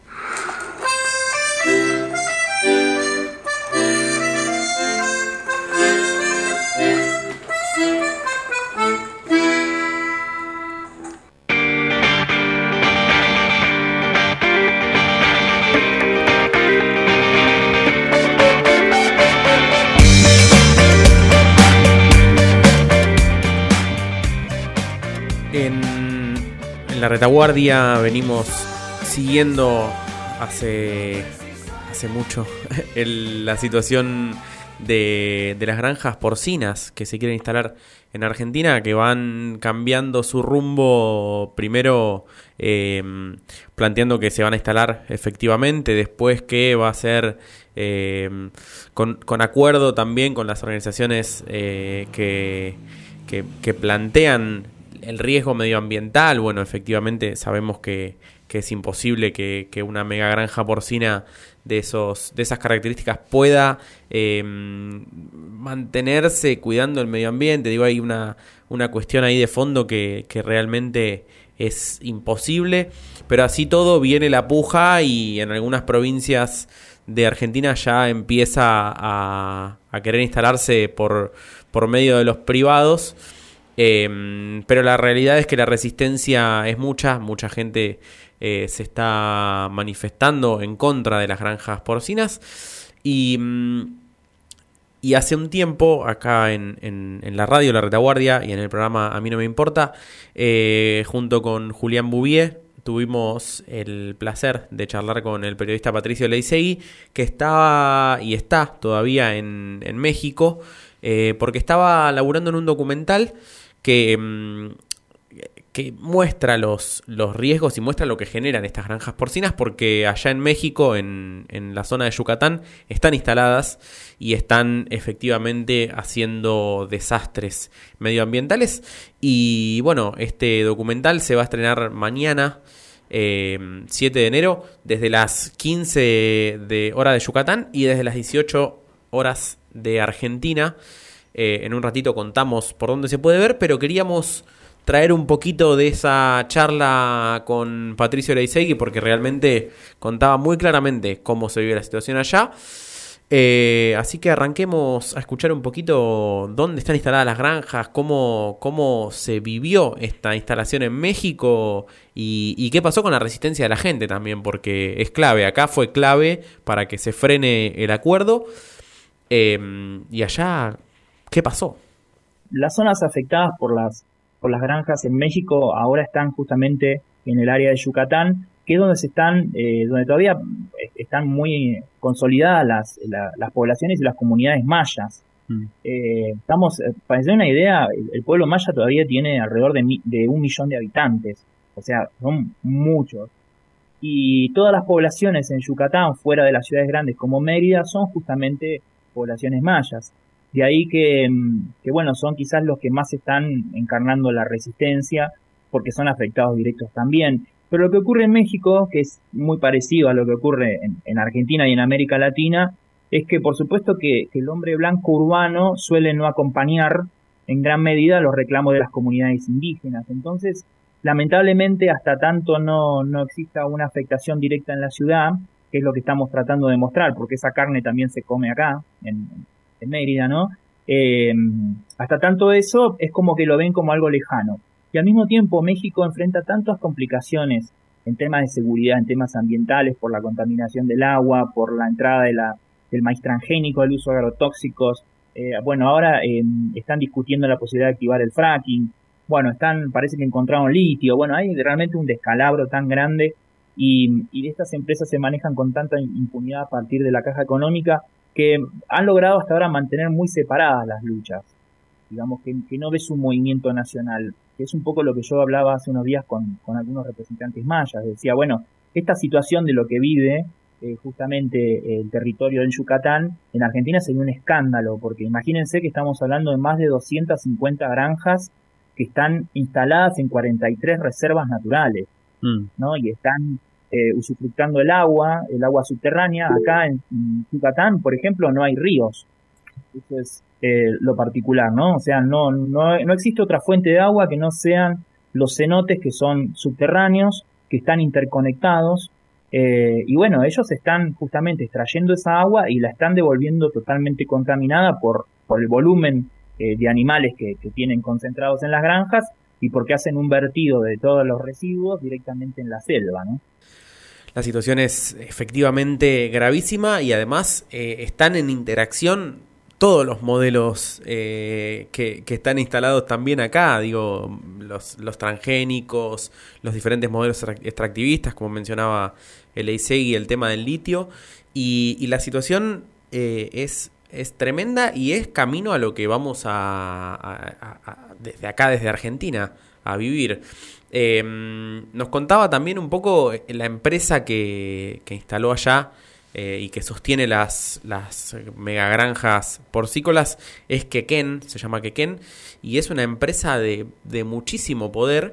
En la retaguardia venimos siguiendo hace, hace mucho el, la situación de, de las granjas porcinas que se quieren instalar en Argentina, que van cambiando su rumbo, primero eh, planteando que se van a instalar efectivamente, después que va a ser eh, con, con acuerdo también con las organizaciones eh, que, que, que plantean el riesgo medioambiental. Bueno, efectivamente sabemos que, que es imposible que, que una mega granja porcina de esos de esas características pueda eh, mantenerse cuidando el medio ambiente. Digo, hay una, una cuestión ahí de fondo que, que realmente es imposible, pero así todo viene la puja y en algunas provincias de Argentina ya empieza a, a querer instalarse por, por medio de los privados. Eh, pero la realidad es que la resistencia es mucha, mucha gente eh, se está manifestando en contra de las granjas porcinas y mm, Y hace un tiempo, acá en, en, en la radio La Retaguardia y en el programa A mí no me importa, eh, junto con Julián Bouvier, tuvimos el placer de charlar con el periodista Patricio Leisegui, que estaba y está todavía en, en México, eh, porque estaba laburando en un documental que, que muestra los, los riesgos y muestra lo que generan estas granjas porcinas, porque allá en México, en, en la zona de Yucatán, están instaladas y están efectivamente haciendo desastres medioambientales. Y bueno, este documental se va a estrenar mañana, eh, siete de enero, desde las quince de hora de Yucatán y desde las dieciocho horas de Argentina. Eh, en un ratito contamos por dónde se puede ver, pero queríamos traer un poquito de esa charla con Patricio Leisegui, porque realmente contaba muy claramente cómo se vive la situación allá. Eh, así que arranquemos a escuchar un poquito dónde están instaladas las granjas, cómo, cómo se vivió esta instalación en México y, y qué pasó con la resistencia de la gente también, porque es clave. Acá fue clave para que se frene el acuerdo. Eh, y allá, ¿qué pasó? Las zonas afectadas por las, por las granjas en México ahora están justamente en el área de Yucatán, que es donde se están, eh, donde todavía están muy consolidadas las, la, las poblaciones y las comunidades mayas. Mm. Eh, estamos, para hacer una idea, el, el pueblo maya todavía tiene alrededor de, de un millón de habitantes, o sea, son muchos. Y todas las poblaciones en Yucatán, fuera de las ciudades grandes como Mérida, son justamente poblaciones mayas. De ahí que, que, bueno, son quizás los que más están encarnando la resistencia, porque son afectados directos también. Pero lo que ocurre en México, que es muy parecido a lo que ocurre en, en Argentina y en América Latina, es que por supuesto que, que el hombre blanco urbano suele no acompañar en gran medida los reclamos de las comunidades indígenas. Entonces, lamentablemente, hasta tanto no, no exista una afectación directa en la ciudad, que es lo que estamos tratando de mostrar, porque esa carne también se come acá, en, en Mérida, ¿no? Eh, hasta tanto eso es como que lo ven como algo lejano. Y al mismo tiempo México enfrenta tantas complicaciones en temas de seguridad, en temas ambientales, por la contaminación del agua, por la entrada de la, del maíz transgénico, el uso de agrotóxicos. Eh, bueno, ahora eh, están discutiendo la posibilidad de activar el fracking. Bueno, están, parece que encontraron litio. Bueno, hay realmente un descalabro tan grande y, y estas empresas se manejan con tanta impunidad a partir de la caja económica que han logrado hasta ahora mantener muy separadas las luchas. Digamos que, que no ves un movimiento nacional, que es un poco lo que yo hablaba hace unos días con, con algunos representantes mayas. Decía, bueno, esta situación de lo que vive eh, justamente el territorio del Yucatán, en Argentina sería un escándalo, porque imagínense que estamos hablando de más de doscientas cincuenta granjas que están instaladas en cuarenta y tres reservas naturales, mm. ¿no? Y están eh, usufructando el agua, el agua subterránea. Acá en, en Yucatán, por ejemplo, no hay ríos. Eso es eh, lo particular, ¿no? O sea, no, no, no existe otra fuente de agua que no sean los cenotes, que son subterráneos, que están interconectados, eh, y bueno, ellos están justamente extrayendo esa agua y la están devolviendo totalmente contaminada por, por el volumen eh, de animales que, que tienen concentrados en las granjas y porque hacen un vertido de todos los residuos directamente en la selva, ¿no? La situación es efectivamente gravísima y además eh, están en interacción todos los modelos eh, que, que están instalados también acá, digo, los, los transgénicos, los diferentes modelos extractivistas, como mencionaba el Leisegui, el tema del litio, y, y la situación eh, es, es tremenda y es camino a lo que vamos a, a, a, a desde acá, desde Argentina, a vivir. Eh, nos contaba también un poco la empresa que, que instaló allá Eh, y que sostiene las, las megagranjas porcícolas, es Quequén, se llama Quequén, y es una empresa de, de muchísimo poder.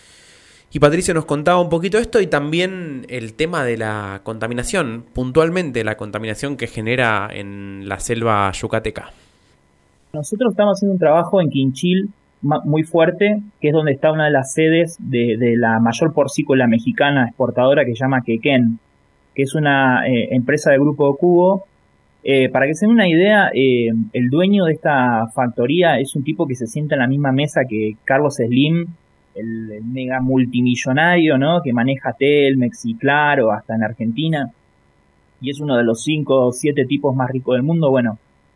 Y Patricio nos contaba un poquito esto y también el tema de la contaminación, puntualmente la contaminación que genera en la selva yucateca. Nosotros estamos haciendo un trabajo en Quinchil muy fuerte, que es donde está una de las sedes de, de la mayor porcícola mexicana exportadora, que se llama Quequén, que es una eh, empresa del Grupo Cubo. Eh, para que se den una idea, eh, el dueño de esta factoría es un tipo que se sienta en la misma mesa que Carlos Slim, el, el mega multimillonario, ¿no? Que maneja Telmex y Claro, hasta en Argentina, y es uno de los cinco o siete tipos más ricos del mundo. Bueno,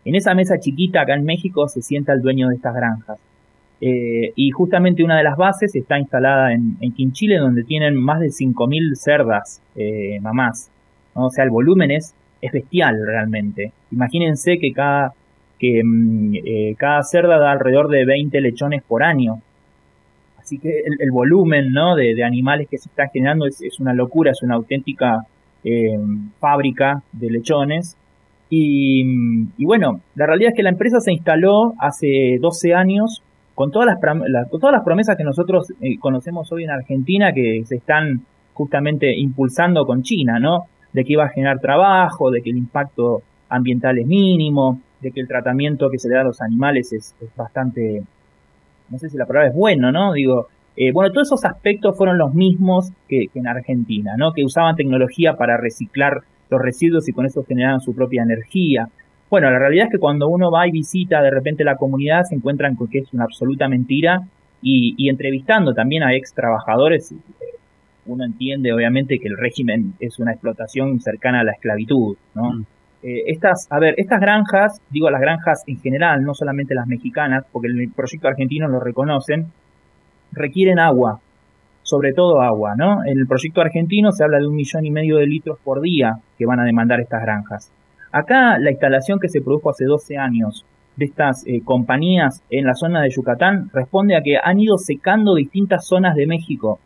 En esa mesa chiquita acá en México se sienta el dueño de estas granjas. Eh, y justamente una de las bases está instalada en, en Quinchile, donde tienen más de cinco mil cerdas eh, mamás, ¿no? O sea, el volumen es, es bestial realmente. Imagínense que cada, que, eh, cada cerda da alrededor de veinte lechones por año. Así que el, el volumen, ¿no? de, de animales que se está generando es, es una locura, es una auténtica eh, fábrica de lechones. Y, y bueno, la realidad es que la empresa se instaló hace doce años con todas las, la, con todas las promesas que nosotros eh, conocemos hoy en Argentina, que se están justamente impulsando con China, ¿no? De que iba a generar trabajo, de que el impacto ambiental es mínimo, de que el tratamiento que se le da a los animales es, es bastante, no sé si la palabra es bueno, ¿no? Digo, eh, bueno, todos esos aspectos fueron los mismos que, que en Argentina, ¿no? Que usaban tecnología para reciclar los residuos y con eso generaban su propia energía. Bueno, la realidad es que cuando uno va y visita de repente la comunidad se encuentran con que es una absoluta mentira y, y entrevistando también a ex trabajadores, uno entiende obviamente que el régimen es una explotación cercana a la esclavitud, ¿no? Mm. Eh, estas, a ver, estas granjas, digo las granjas en general, no solamente las mexicanas, porque el proyecto argentino lo reconocen, requieren agua, sobre todo agua, ¿no? En el proyecto argentino se habla de un millón y medio de litros por día que van a demandar estas granjas. Acá la instalación que se produjo hace doce años de estas eh, compañías en la zona de Yucatán responde a que han ido secando distintas zonas de México.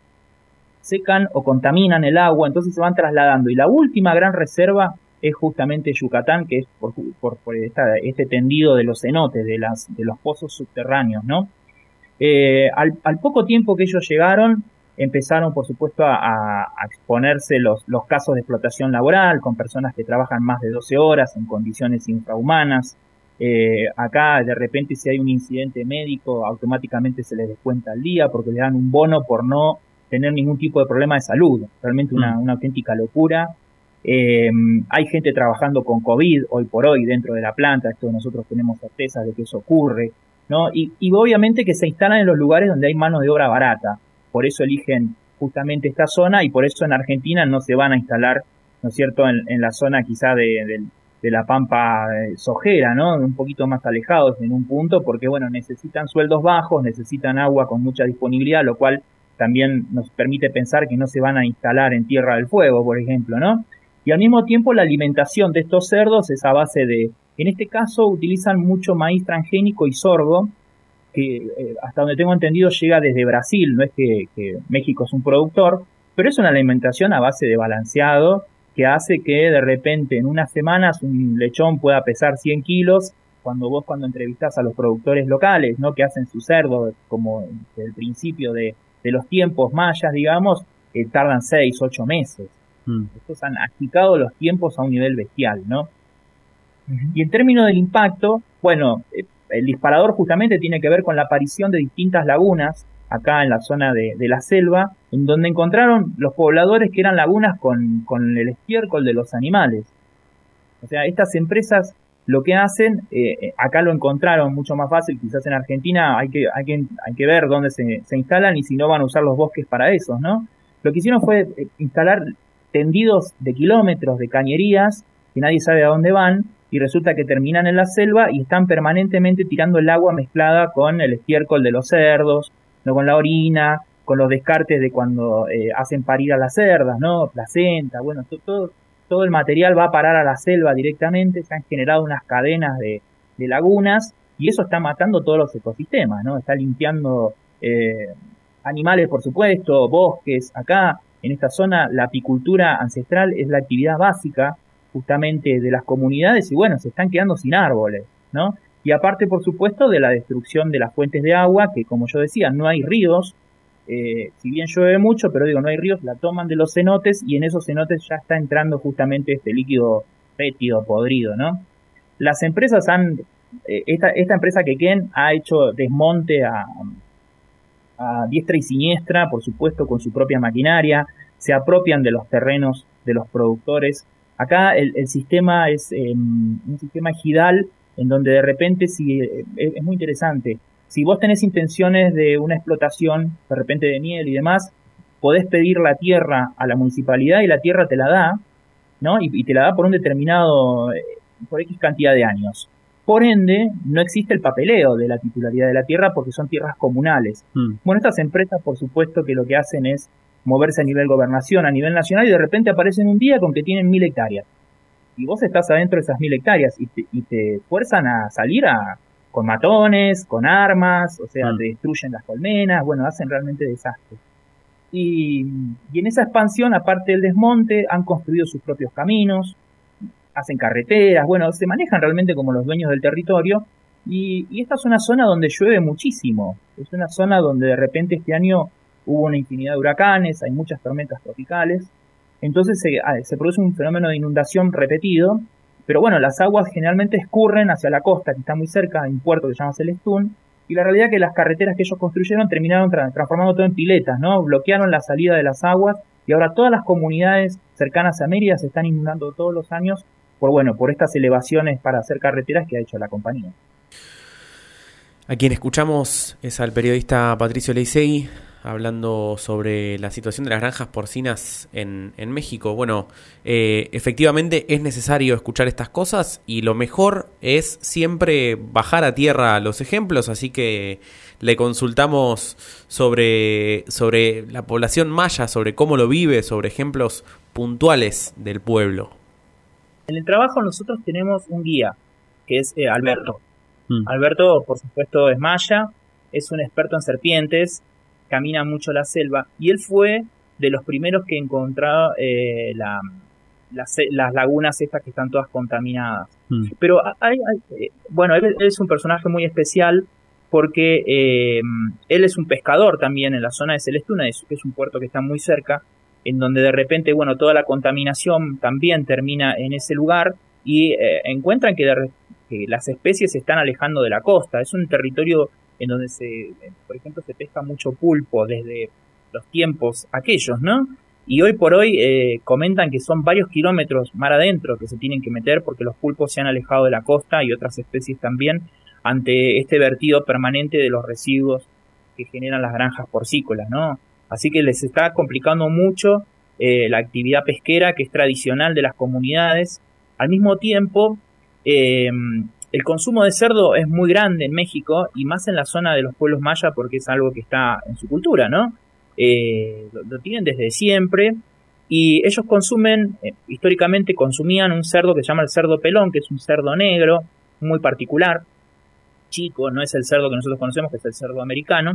Secan o contaminan el agua, entonces se van trasladando. Y la última gran reserva es justamente Yucatán, que es por, por, por esta, este tendido de los cenotes, de, las, de los pozos subterráneos, ¿no? Eh, al, al poco tiempo que ellos llegaron, empezaron, por supuesto, a, a exponerse los, los casos de explotación laboral con personas que trabajan más de doce horas en condiciones infrahumanas. Eh, acá, de repente, si hay un incidente médico, automáticamente se les descuenta el día porque le dan un bono por no tener ningún tipo de problema de salud. Realmente una, una auténtica locura. Eh, hay gente trabajando con COVID hoy por hoy dentro de la planta. Esto nosotros tenemos certeza de que eso ocurre, ¿no? Y, y obviamente que se instalan en los lugares donde hay mano de obra barata. Por eso eligen justamente esta zona y por eso en Argentina no se van a instalar, ¿no es cierto?, en, en la zona quizá de, de, de la pampa sojera, ¿no?, un poquito más alejados en un punto, porque bueno, necesitan sueldos bajos, necesitan agua con mucha disponibilidad, lo cual también nos permite pensar que no se van a instalar en Tierra del Fuego, por ejemplo, ¿no? Y al mismo tiempo la alimentación de estos cerdos es a base de, en este caso utilizan mucho maíz transgénico y sorgo, que eh, hasta donde tengo entendido llega desde Brasil, no es que, que México es un productor, pero es una alimentación a base de balanceado que hace que de repente en unas semanas un lechón pueda pesar cien kilos, cuando vos cuando entrevistás a los productores locales, ¿no?, que hacen su cerdo como desde el principio de, de los tiempos mayas, digamos, eh, tardan seis, ocho meses. Mm. Estos han achicado los tiempos a un nivel bestial, ¿no? Uh-huh. Y en términos del impacto, bueno, eh, el disparador justamente tiene que ver con la aparición de distintas lagunas acá en la zona de, de la selva, en donde encontraron los pobladores que eran lagunas con, con el estiércol de los animales. O sea, estas empresas lo que hacen, eh, acá lo encontraron mucho más fácil, quizás en Argentina hay que, hay que, hay que ver dónde se, se instalan y si no van a usar los bosques para eso, ¿no? Lo que hicieron fue instalar tendidos de kilómetros de cañerías que nadie sabe a dónde van, y resulta que terminan en la selva y están permanentemente tirando el agua mezclada con el estiércol de los cerdos, no, con la orina, con los descartes de cuando eh, hacen parir a las cerdas, ¿no? Placenta, bueno, todo, todo, todo el material va a parar a la selva directamente, se han generado unas cadenas de, de lagunas y eso está matando todos los ecosistemas, ¿no? Está limpiando eh, animales, por supuesto, bosques. Acá, en esta zona, la apicultura ancestral es la actividad básica justamente de las comunidades y bueno, se están quedando sin árboles, ¿no? Y aparte, por supuesto, de la destrucción de las fuentes de agua, que como yo decía, no hay ríos, eh, si bien llueve mucho, pero digo, no hay ríos, la toman de los cenotes y en esos cenotes ya está entrando justamente este líquido fétido, podrido, ¿no? Las empresas han, eh, esta, esta empresa Quequén ha hecho desmonte a, a diestra y siniestra, por supuesto, con su propia maquinaria, se apropian de los terrenos de los productores. Acá el, el sistema es eh, un sistema ejidal en donde de repente, si eh, es muy interesante, si vos tenés intenciones de una explotación, de repente de miel y demás, podés pedir la tierra a la municipalidad y la tierra te la da, ¿no? Y, y te la da por un determinado, eh, por X cantidad de años. Por ende, no existe el papeleo de la titularidad de la tierra porque son tierras comunales. Mm. Bueno, estas empresas, por supuesto, que lo que hacen es moverse a nivel gobernación, a nivel nacional, y de repente aparecen un día con que tienen mil hectáreas. Y vos estás adentro de esas mil hectáreas y te, y te fuerzan a salir a, con matones, con armas, o sea, mm. te destruyen las colmenas, bueno, hacen realmente desastres. Y, y en esa expansión, aparte del desmonte, han construido sus propios caminos, hacen carreteras, bueno, se manejan realmente como los dueños del territorio. Y, y esta es una zona donde llueve muchísimo. Es una zona donde de repente este año hubo una infinidad de huracanes, hay muchas tormentas tropicales. Entonces se, se produce un fenómeno de inundación repetido. Pero bueno, las aguas generalmente escurren hacia la costa, que está muy cerca, hay un puerto que se llama Celestún. Y la realidad es que las carreteras que ellos construyeron terminaron tra- transformando todo en piletas, ¿no? Bloquearon la salida de las aguas y ahora todas las comunidades cercanas a Mérida se están inundando todos los años por, bueno, por estas elevaciones para hacer carreteras que ha hecho la compañía. A quien escuchamos es al periodista Patricio Leisegui hablando sobre la situación de las granjas porcinas en, en México. Bueno, eh, efectivamente es necesario escuchar estas cosas y lo mejor es siempre bajar a tierra los ejemplos, así que le consultamos sobre, sobre la población maya, sobre cómo lo vive, sobre ejemplos puntuales del pueblo. En el trabajo nosotros tenemos un guía, que es eh, Alberto. Mm. Alberto, por supuesto, es maya, es un experto en serpientes, camina mucho la selva, y él fue de los primeros que encontró eh, la, las, las lagunas estas que están todas contaminadas. Mm. Pero hay, hay, eh, bueno, él, él es un personaje muy especial porque eh, él es un pescador también en la zona de Celestún, que es un puerto que está muy cerca, en donde de repente, bueno, toda la contaminación también termina en ese lugar y eh, encuentran que, de, que las especies se están alejando de la costa. Es un territorio en donde, se, por ejemplo, se pesca mucho pulpo desde los tiempos aquellos, ¿no? Y hoy por hoy eh, comentan que son varios kilómetros mar adentro que se tienen que meter porque los pulpos se han alejado de la costa y otras especies también ante este vertido permanente de los residuos que generan las granjas porcícolas, ¿no? Así que les está complicando mucho eh, la actividad pesquera que es tradicional de las comunidades. Al mismo tiempo, eh, el consumo de cerdo es muy grande en México y más en la zona de los pueblos mayas porque es algo que está en su cultura, ¿no? Eh, lo, lo tienen desde siempre y ellos consumen, eh, históricamente consumían un cerdo que se llama el cerdo pelón, que es un cerdo negro muy particular, chico, no es el cerdo que nosotros conocemos, que es el cerdo americano.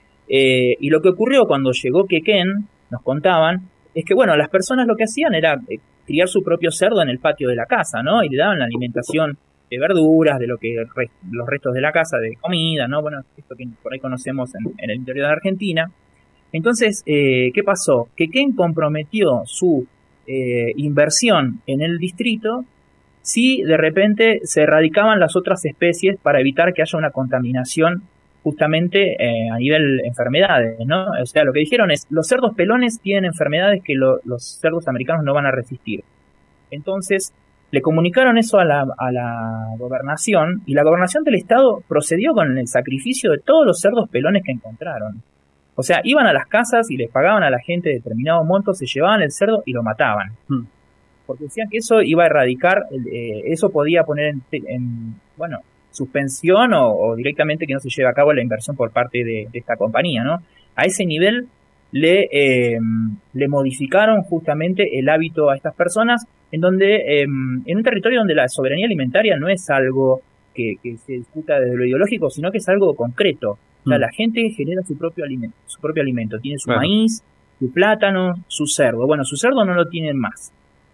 Eh, y lo que ocurrió cuando llegó Quequén, nos contaban, es que bueno, las personas lo que hacían era eh, criar su propio cerdo en el patio de la casa, ¿no? Y le daban la alimentación de verduras, de lo que re, los restos de la casa, de comida, ¿no? Bueno, esto que por ahí conocemos en, en el interior de Argentina. Entonces, eh, ¿qué pasó? Quequén comprometió su eh, inversión en el distrito si de repente se erradicaban las otras especies para evitar que haya una contaminación justamente eh, a nivel enfermedades, ¿no? O sea, lo que dijeron es, los cerdos pelones tienen enfermedades que lo, los cerdos americanos no van a resistir. Entonces, le comunicaron eso a la, a la gobernación, y la gobernación del estado procedió con el sacrificio de todos los cerdos pelones que encontraron. O sea, iban a las casas y les pagaban a la gente determinado monto, se llevaban el cerdo y lo mataban. Hmm. Porque decían que eso iba a erradicar, eh, eso podía poner en, en bueno, suspensión o, o directamente que no se lleve a cabo la inversión por parte de, de esta compañía, ¿no? A ese nivel le, eh, le modificaron justamente el hábito a estas personas, en donde eh, en un territorio donde la soberanía alimentaria no es algo que, que se discuta desde lo ideológico, sino que es algo concreto. O sea, mm. la gente genera su propio alimento, su propio alimento, tiene su claro. maíz, su plátano, su cerdo. Bueno, su cerdo no lo tienen más.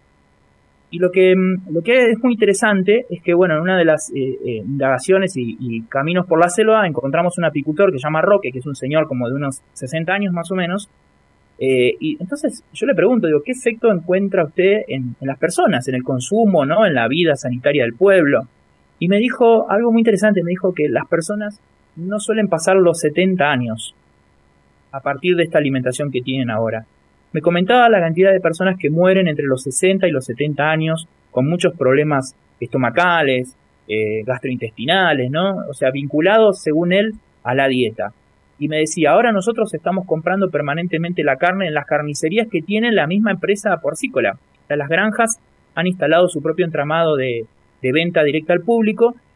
Y lo que, lo que es muy interesante es que, bueno, en una de las eh, eh, indagaciones y, y caminos por la selva encontramos un apicultor que se llama Roque, que es un señor como de unos sesenta años más o menos. Eh, y entonces yo le pregunto, digo, ¿qué efecto encuentra usted en, en las personas, en el consumo, ¿no? En la vida sanitaria del pueblo? Y me dijo algo muy interesante, me dijo que las personas no suelen pasar los setenta años a partir de esta alimentación que tienen ahora. Me comentaba la cantidad de personas que mueren entre los sesenta y los setenta años con muchos problemas estomacales, eh, gastrointestinales, ¿no? O sea, vinculados, según él, a la dieta. Y me decía, ahora nosotros estamos comprando permanentemente la carne en las carnicerías que tienen la misma empresa porcícola. O sea, las granjas han instalado su propio entramado de, de venta directa al público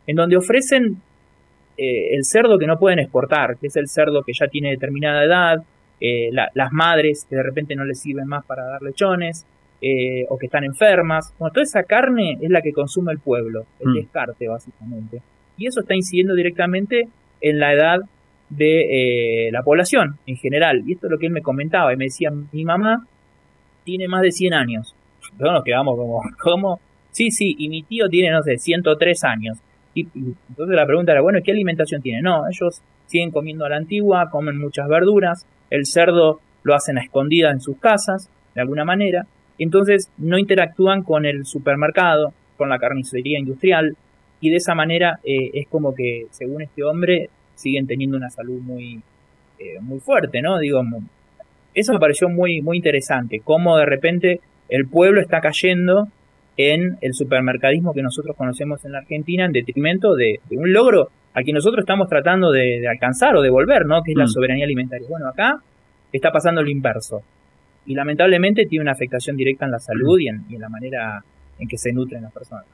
en donde ofrecen eh, el cerdo que no pueden exportar, que es el cerdo que ya tiene determinada edad, eh, la, las madres que de repente no les sirven más para dar lechones, eh, o que están enfermas. Bueno, toda esa carne es la que consume el pueblo, el mm. descarte básicamente. Y eso está incidiendo directamente en la edad de eh, la población en general. Y esto es lo que él me comentaba, y me decía, mi mamá tiene más de cien años. Todos nos quedamos como, ¿cómo? Sí, sí, y mi tío tiene, no sé, ciento tres años. Y, y entonces la pregunta era, bueno, ¿qué alimentación tiene? No, ellos siguen comiendo a la antigua, comen muchas verduras, el cerdo lo hacen a escondidas en sus casas, de alguna manera. Entonces no interactúan con el supermercado, con la carnicería industrial, y de esa manera eh, es como que, según este hombre, siguen teniendo una salud muy eh, muy fuerte, ¿no? Digo, eso me pareció muy muy interesante, cómo de repente el pueblo está cayendo en el supermercadismo que nosotros conocemos en la Argentina, en detrimento de, de un logro al que nosotros estamos tratando de, de alcanzar o de volver, ¿no? Que es mm. la soberanía alimentaria. Bueno, acá está pasando lo inverso, y lamentablemente tiene una afectación directa en la salud y en, y en la manera en que se nutren las personas.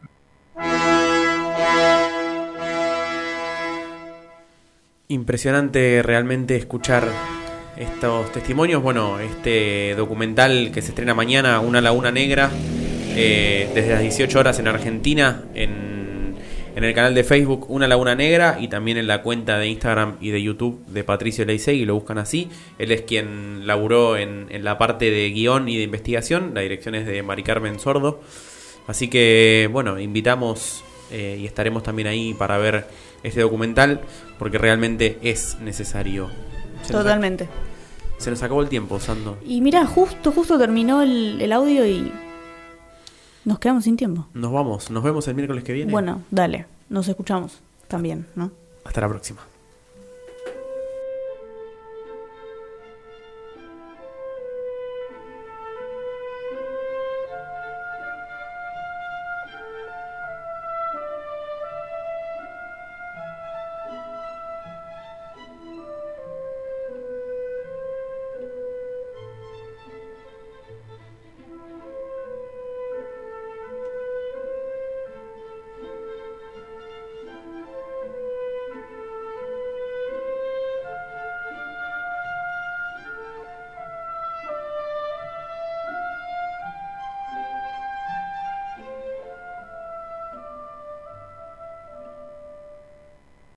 Impresionante realmente escuchar estos testimonios. Bueno, este documental que se estrena mañana, Una Laguna Negra, eh, desde las dieciocho horas en Argentina, en, en el canal de Facebook Una Laguna Negra, y también en la cuenta de Instagram y de YouTube de Patricio Leisegui, lo buscan así. Él es quien laburó en, en la parte de guión y de investigación, la dirección es de Mari Carmen Sordo. Así que, bueno, invitamos eh, y estaremos también ahí para ver este documental, porque realmente es necesario. Se Totalmente. Nos ac- se nos acabó el tiempo, Sando. Y mira, justo, justo terminó el, el audio y nos quedamos sin tiempo. Nos vamos, nos vemos el miércoles que viene. Bueno, dale, nos escuchamos también, ¿no? Hasta la próxima.